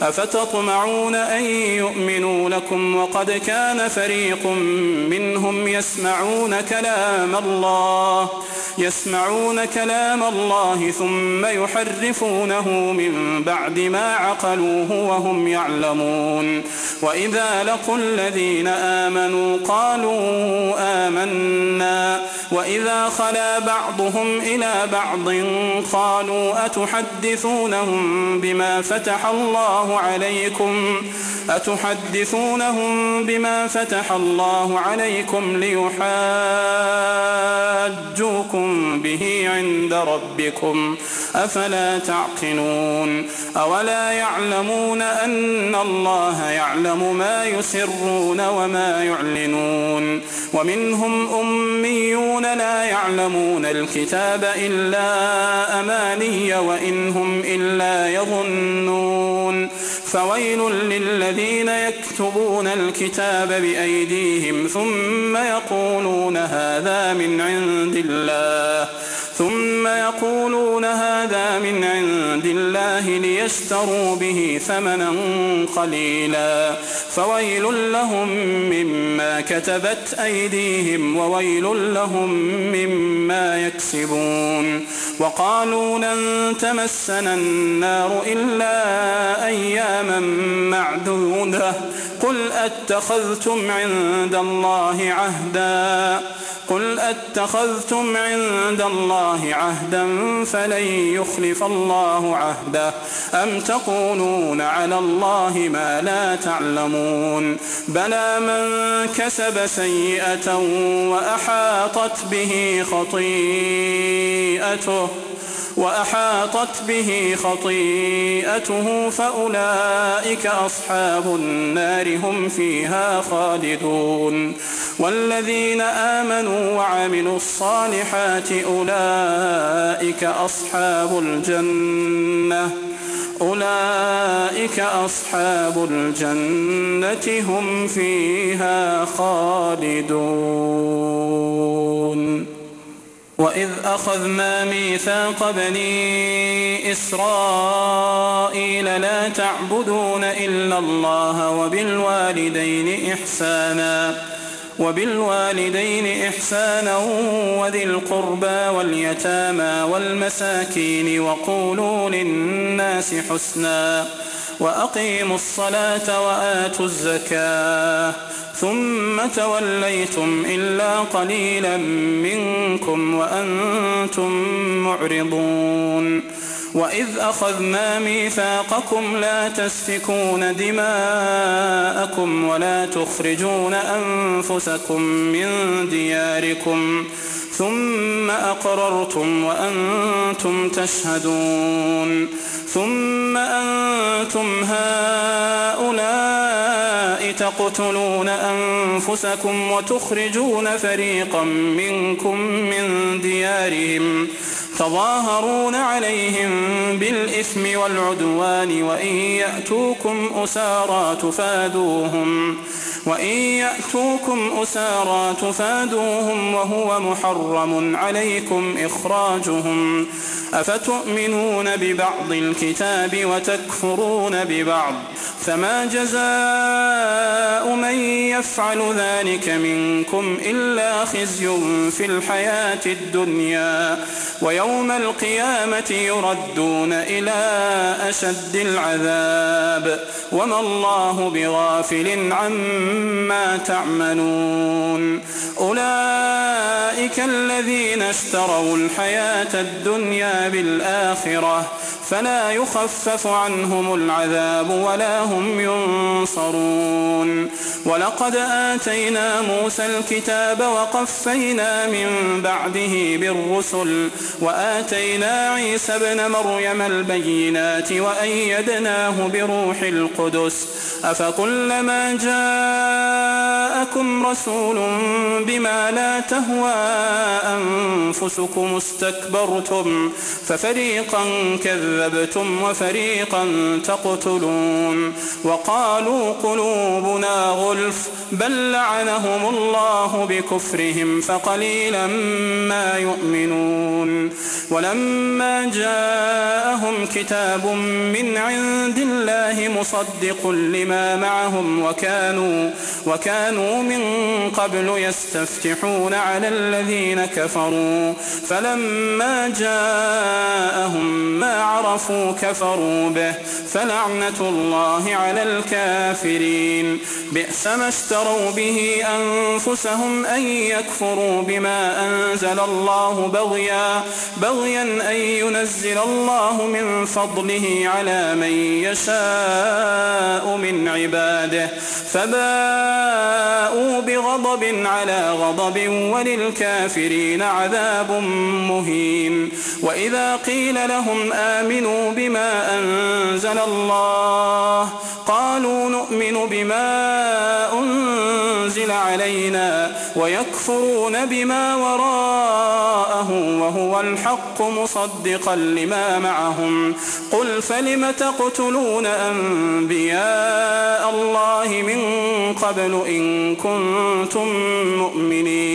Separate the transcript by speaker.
Speaker 1: أفتطمعون أن يؤمنوا لكم وقد كان فريق منهم يسمعون كلام الله ثم يحرفونه من بعد ما عقلوه وهم يعلمون. وإذا لقوا الذين آمنوا قالوا آمنا وإذا خلا بعضهم إلى بعض قالوا أتحدثونهم بما فتح الله عليكم ليحاجوكم به عند ربكم أفلا تعقلون. أولا يعلمون أن الله يعلم ما يسرون وما يعلنون. ومنهم أميون لا يعلمون الكتاب إلا أماني وإن هم إلا يظنون. فويل للذين يكتبون الكتاب بأيديهم ثم يقولون هذا من عند الله ليشتروا به ثمنا قليلا فويل لهم مما كتبت أيديهم وويل لهم مما يكسبون. وقالوا لن تمسنا النار إلا أياما معدودة قل أتخذتم عند الله عهدا فلن يخلف الله عهده أم تقولون على الله ما لا تعلمون. بلى من كسب سيئة وأحاطت به خطيئته فأولئك أصحاب النار هم فيها خالدون. والذين آمنوا وعملوا الصالحات أولئك أصحاب الجنة هم فيها خالدون. وإذ أخذنا ميثاق بني إسرائيل لا تعبدون إلا الله وبالوالدين إحسانا وذي القربى واليتامى والمساكين وقولوا للناس حسنا وأقيموا الصلاة وآتوا الزكاة ثم توليتم إلا قليلا منكم وأنتم معرضون. وإذ أخذنا ميثاقكم لا تسفكون دماءكم ولا تخرجون أنفسكم من دياركم ثم أقررتم وأنتم تشهدون. ثم أنتم هؤلاء تقتلون أنفسكم وتخرجون فريقا منكم من ديارهم تظاهرون عليهم بالإثم والعدوان وإن يأتوكم أسارى تفادوهم وهو محرم عليكم إخراجهم أفتؤمنون ببعض الكتاب وتكفرون ببعض فما جزاء من يفعل ذلك منكم إلا خزي في الحياة الدنيا ويوم القيامة يردون إلى أشد العذاب وما الله بغافل عما تعملون. أولئك الذين اشتروا الحياة الدنيا بالآخرة فلا يخفف عنهم العذاب ولا هم ينصرون. ولقد آتينا موسى الكتاب وقفينا من بعده بالرسل وآتينا عيسى ابن مريم البينات وأيدناه بروح القدس أفكلما جاءكم رسول بما لا تهوى أنفسكم استكبرتم ففريقا كذبتم وفريقا تقتلون. وقالوا قلوبنا غلف بل لعنهم الله بكفرهم فقليلا ما يؤمنون. ولما جاءهم كتاب من عند الله مصدق لما معهم وكانوا من قبل يستفتحون على الذين كفروا فلما جاءهم ما عرفوا كفروا به فلعنة الله على الكافرين بئس ما اشتروا به أنفسهم أن يكفروا بما أنزل الله بغيا أن ينزل الله من فضله على من يشاء من عباده فباءوا بغضب على غضب وللكافرين عذاب مهين وإذا قيل لهم آمنوا بما أنزل الله قالوا نؤمن بما أنزل علينا ويكفرون بما وراءه وهو الحق مصدقا لما معهم قل فلم تقتلون أنبياء الله من قبل إن كنتم مؤمنين